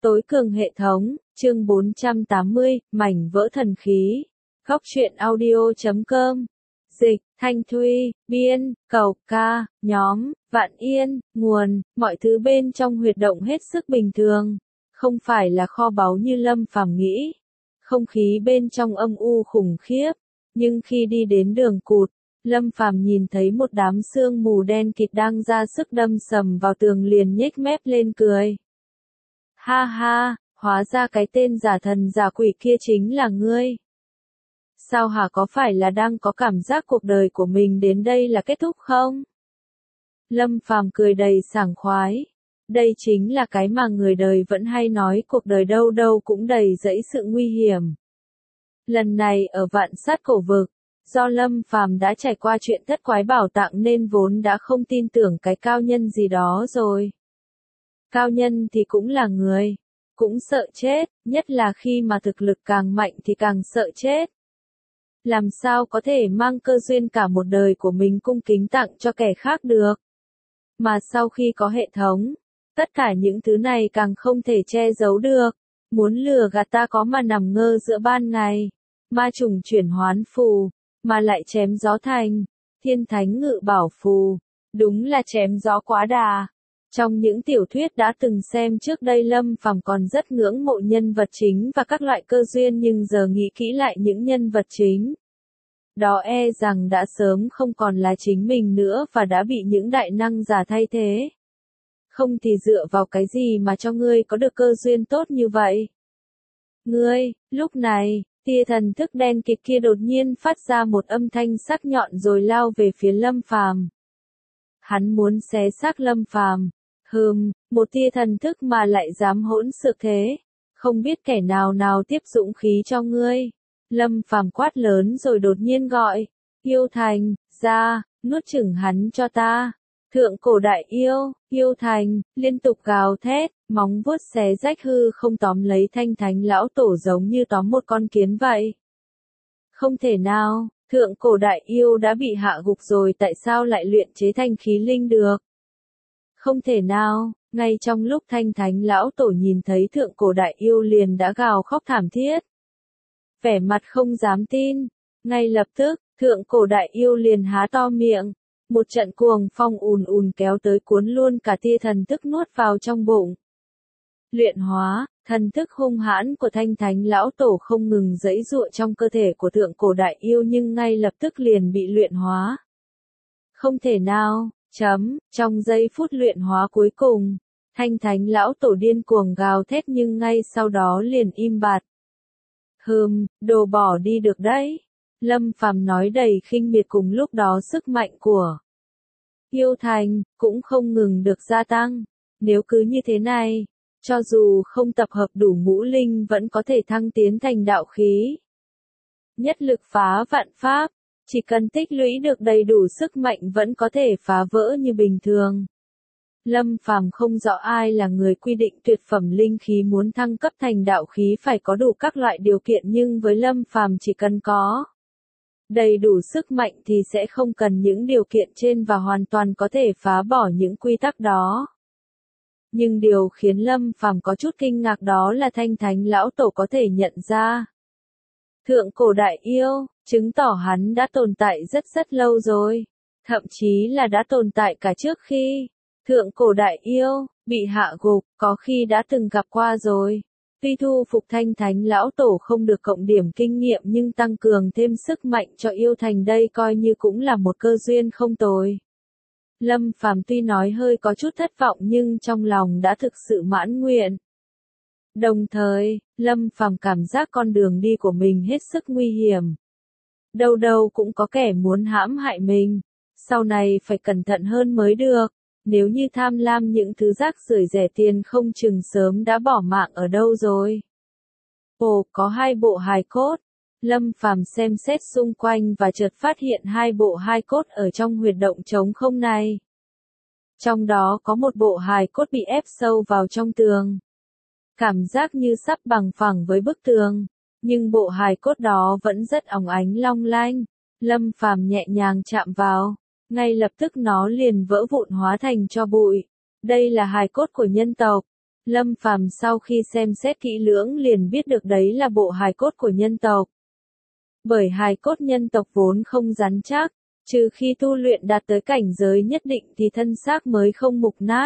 Tối cường hệ thống, chương 480, mảnh vỡ thần khí. Góc truyện audio.com. Dịch, Thanh Thuy, biên, Cầu Ca, nhóm, Vạn Yên, nguồn, mọi thứ bên trong huyệt động hết sức bình thường. Không phải là kho báu như Lâm Phàm nghĩ. Không khí bên trong âm u khủng khiếp. Nhưng khi đi đến đường cụt, Lâm Phàm nhìn thấy một đám sương mù đen kịt đang ra sức đâm sầm vào tường liền nhếch mép lên cười. Ha ha, hóa ra cái tên giả thần giả quỷ kia chính là ngươi. Sao hả, có phải là đang có cảm giác cuộc đời của mình đến đây là kết thúc không? Lâm Phàm cười đầy sảng khoái. Đây chính là cái mà người đời vẫn hay nói, cuộc đời đâu đâu cũng đầy dẫy sự nguy hiểm. Lần này ở Vạn Sát Cổ Vực, do Lâm Phàm đã trải qua chuyện thất quái bảo tạng nên vốn đã không tin tưởng cái cao nhân gì đó rồi. Cao nhân thì cũng là người, cũng sợ chết, nhất là khi mà thực lực càng mạnh thì càng sợ chết. Làm sao có thể mang cơ duyên cả một đời của mình cung kính tặng cho kẻ khác được. Mà sau khi có hệ thống, tất cả những thứ này càng không thể che giấu được. Muốn lừa gạt ta có mà nằm ngơ giữa ban ngày. Ma trùng chuyển hoán phù, mà lại chém gió thành. Thiên thánh ngự bảo phù, đúng là chém gió quá đà. Trong những tiểu thuyết đã từng xem trước đây Lâm Phàm còn rất ngưỡng mộ nhân vật chính và các loại cơ duyên, nhưng giờ nghĩ kỹ lại những nhân vật chính đó e rằng đã sớm không còn là chính mình nữa và đã bị những đại năng giả thay thế. Không thì dựa vào cái gì mà cho ngươi có được cơ duyên tốt như vậy? Ngươi, lúc này, tia thần thức đen kịt kia đột nhiên phát ra một âm thanh sắc nhọn rồi lao về phía Lâm Phàm. Hắn muốn xé xác Lâm Phàm. Một tia thần thức mà lại dám hỗn xược thế. Không biết kẻ nào nào tiếp dũng khí cho ngươi. Lâm Phàm quát lớn rồi đột nhiên gọi. Yêu Thành, ra, nuốt chửng hắn cho ta. Thượng cổ đại yêu Thành, liên tục gào thét, móng vuốt xé rách hư không tóm lấy Thanh Thánh lão tổ giống như tóm một con kiến vậy. Không thể nào, thượng cổ đại yêu đã bị hạ gục rồi, tại sao lại luyện chế thành khí linh được? Không thể nào, ngay trong lúc Thanh Thánh lão tổ nhìn thấy thượng cổ đại yêu liền đã gào khóc thảm thiết. Vẻ mặt không dám tin, ngay lập tức, thượng cổ đại yêu liền há to miệng. Một trận cuồng phong ùn ùn kéo tới cuốn luôn cả tia thần thức nuốt vào trong bụng. Luyện hóa, thần thức hung hãn của Thanh Thánh lão tổ không ngừng giãy giụa trong cơ thể của thượng cổ đại yêu nhưng ngay lập tức liền bị luyện hóa. Không thể nào, trong giây phút luyện hóa cuối cùng, Thanh Thánh lão tổ điên cuồng gào thét nhưng ngay sau đó liền im bặt. Đồ bỏ đi được đấy. Lâm Phàm nói đầy khinh miệt, cùng lúc đó sức mạnh của yêu thành cũng không ngừng được gia tăng. Nếu cứ như thế này, cho dù không tập hợp đủ ngũ linh vẫn có thể thăng tiến thành đạo khí. Nhất lực phá vạn pháp, chỉ cần tích lũy được đầy đủ sức mạnh vẫn có thể phá vỡ như bình thường. Lâm Phàm không rõ ai là người quy định tuyệt phẩm linh khí muốn thăng cấp thành đạo khí phải có đủ các loại điều kiện, nhưng với Lâm Phàm chỉ cần có đầy đủ sức mạnh thì sẽ không cần những điều kiện trên và hoàn toàn có thể phá bỏ những quy tắc đó. Nhưng điều khiến Lâm Phàm có chút kinh ngạc đó là Thanh Thánh lão tổ có thể nhận ra thượng cổ đại yêu, chứng tỏ hắn đã tồn tại rất lâu rồi, thậm chí là đã tồn tại cả trước khi thượng cổ đại yêu bị hạ gục, có khi đã từng gặp qua rồi. Tuy thu phục Thanh Thánh lão tổ không được cộng điểm kinh nghiệm nhưng tăng cường thêm sức mạnh cho yêu thành đây coi như cũng là một cơ duyên không tồi. Lâm Phàm tuy nói hơi có chút thất vọng nhưng trong lòng đã thực sự mãn nguyện. Đồng thời, Lâm Phàm cảm giác con đường đi của mình hết sức nguy hiểm. Đâu đâu cũng có kẻ muốn hãm hại mình. Sau này phải cẩn thận hơn mới được. Nếu như tham lam những thứ rác rưởi rẻ tiền không chừng sớm đã bỏ mạng ở đâu rồi. Ồ, có 2 bộ hài cốt. Lâm Phàm xem xét xung quanh và chợt phát hiện 2 bộ hài cốt ở trong huyệt động trống không này. Trong đó có một bộ hài cốt bị ép sâu vào trong tường. Cảm giác như sắp bằng phẳng với bức tường. Nhưng bộ hài cốt đó vẫn rất óng ánh long lanh. Lâm Phàm nhẹ nhàng chạm vào. Ngay lập tức nó liền vỡ vụn hóa thành tro bụi. Đây là hài cốt của nhân tộc. Lâm Phàm sau khi xem xét kỹ lưỡng liền biết được đấy là bộ hài cốt của nhân tộc. Bởi hài cốt nhân tộc vốn không rắn chắc, trừ khi tu luyện đạt tới cảnh giới nhất định thì thân xác mới không mục nát.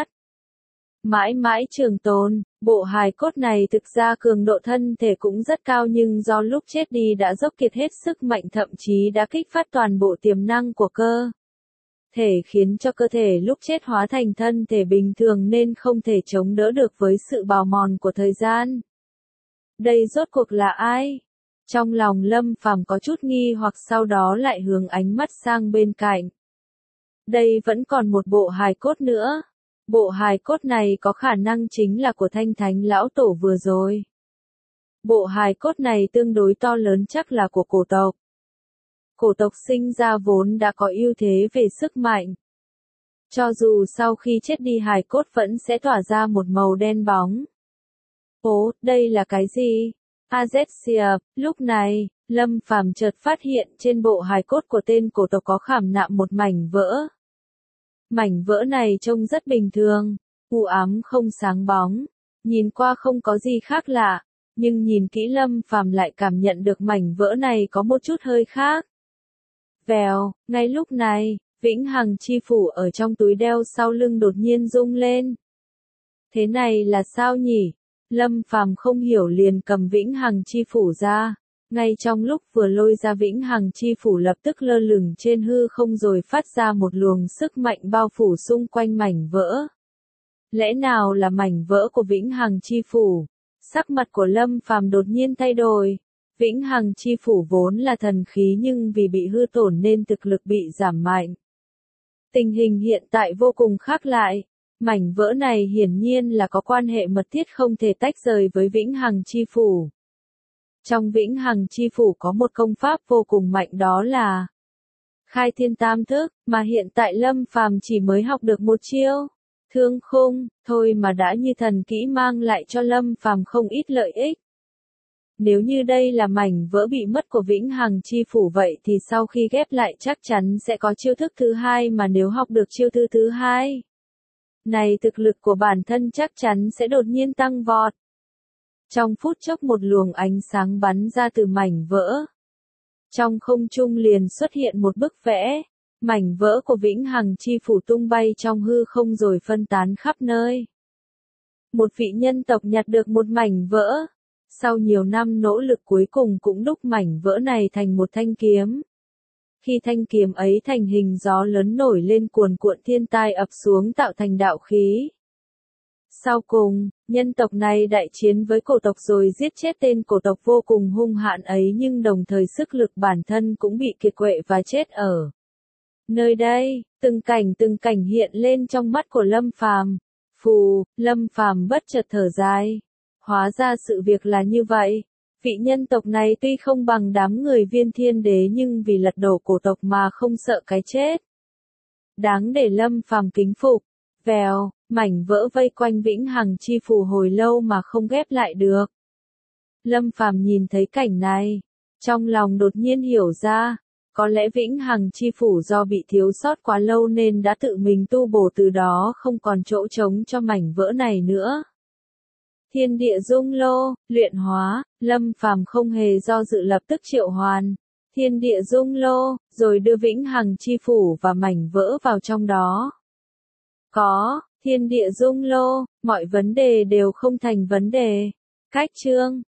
Mãi mãi trường tồn, bộ hài cốt này thực ra cường độ thân thể cũng rất cao nhưng do lúc chết đi đã dốc kiệt hết sức mạnh thậm chí đã kích phát toàn bộ tiềm năng của cơ thể khiến cho cơ thể lúc chết hóa thành thân thể bình thường nên không thể chống đỡ được với sự bào mòn của thời gian. Đây rốt cuộc là ai? Trong lòng Lâm Phàm có chút nghi hoặc sau đó lại hướng ánh mắt sang bên cạnh. Đây vẫn còn một bộ hài cốt nữa. Bộ hài cốt này có khả năng chính là của Thanh Thánh lão tổ vừa rồi. Bộ hài cốt này tương đối to lớn chắc là của cổ tộc. Cổ tộc sinh ra vốn đã có ưu thế về sức mạnh. Cho dù sau khi chết đi hài cốt vẫn sẽ tỏa ra một màu đen bóng. Ồ, đây là cái gì? Azexia, lúc này, Lâm Phàm chợt phát hiện trên bộ hài cốt của tên cổ tộc có khảm nạm một mảnh vỡ. Mảnh vỡ này trông rất bình thường, u ám không sáng bóng, nhìn qua không có gì khác lạ, nhưng nhìn kỹ Lâm Phàm lại cảm nhận được mảnh vỡ này có một chút hơi khác. Vèo, ngay lúc này, Vĩnh Hằng chi phủ ở trong túi đeo sau lưng đột nhiên rung lên. Thế này là sao nhỉ? Lâm Phàm không hiểu liền cầm Vĩnh Hằng chi phủ ra. Ngay trong lúc vừa lôi ra Vĩnh Hằng chi phủ lập tức lơ lửng trên hư không rồi phát ra một luồng sức mạnh bao phủ xung quanh mảnh vỡ. Lẽ nào là mảnh vỡ của Vĩnh Hằng chi phủ? Sắc mặt của Lâm Phàm đột nhiên thay đổi. Vĩnh Hằng chi phủ vốn là thần khí nhưng vì bị hư tổn nên thực lực bị giảm mạnh. Tình hình hiện tại vô cùng khác lại. Mảnh vỡ này hiển nhiên là có quan hệ mật thiết không thể tách rời với Vĩnh Hằng chi phủ. Trong Vĩnh Hằng chi phủ có một công pháp vô cùng mạnh đó là Khai Thiên Tam Thức, mà hiện tại Lâm Phàm chỉ mới học được một chiêu. Thương khung, thôi mà đã như thần kỹ mang lại cho Lâm Phàm không ít lợi ích. Nếu như đây là mảnh vỡ bị mất của Vĩnh Hằng chi phủ vậy thì sau khi ghép lại chắc chắn sẽ có chiêu thức thứ hai mà nếu học được chiêu thức thứ hai. Này thực lực của bản thân chắc chắn sẽ đột nhiên tăng vọt. Trong phút chốc một luồng ánh sáng bắn ra từ mảnh vỡ. Trong không trung liền xuất hiện một bức vẽ. Mảnh vỡ của Vĩnh Hằng chi phủ tung bay trong hư không rồi phân tán khắp nơi. Một vị nhân tộc nhặt được một mảnh vỡ. Sau nhiều năm nỗ lực cuối cùng cũng đúc mảnh vỡ này thành một thanh kiếm. Khi thanh kiếm ấy thành hình gió lớn nổi lên cuồn cuộn thiên tai ập xuống tạo thành đạo khí. Sau cùng, nhân tộc này đại chiến với cổ tộc rồi giết chết tên cổ tộc vô cùng hung hãn ấy nhưng đồng thời sức lực bản thân cũng bị kiệt quệ và chết ở nơi đây. Từng cảnh hiện lên trong mắt của Lâm Phàm. Phù, Lâm Phàm bất chợt thở dài. Hóa ra sự việc là như vậy. Vị nhân tộc này tuy không bằng đám người Viên Thiên Đế nhưng vì lật đổ cổ tộc mà không sợ cái chết. Đáng để Lâm Phàm kính phục. Vèo, mảnh vỡ vây quanh Vĩnh Hằng chi phủ hồi lâu mà không ghép lại được. Lâm Phàm nhìn thấy cảnh này, trong lòng đột nhiên hiểu ra, có lẽ Vĩnh Hằng chi phủ do bị thiếu sót quá lâu nên đã tự mình tu bổ từ đó không còn chỗ trống cho mảnh vỡ này nữa. Thiên địa dung lô, luyện hóa, Lâm Phàm không hề do dự lập tức triệu hoán thiên địa dung lô, rồi đưa Vĩnh Hằng chi phủ và mảnh vỡ vào trong đó. Có thiên địa dung lô, mọi vấn đề đều không thành vấn đề. Cách chương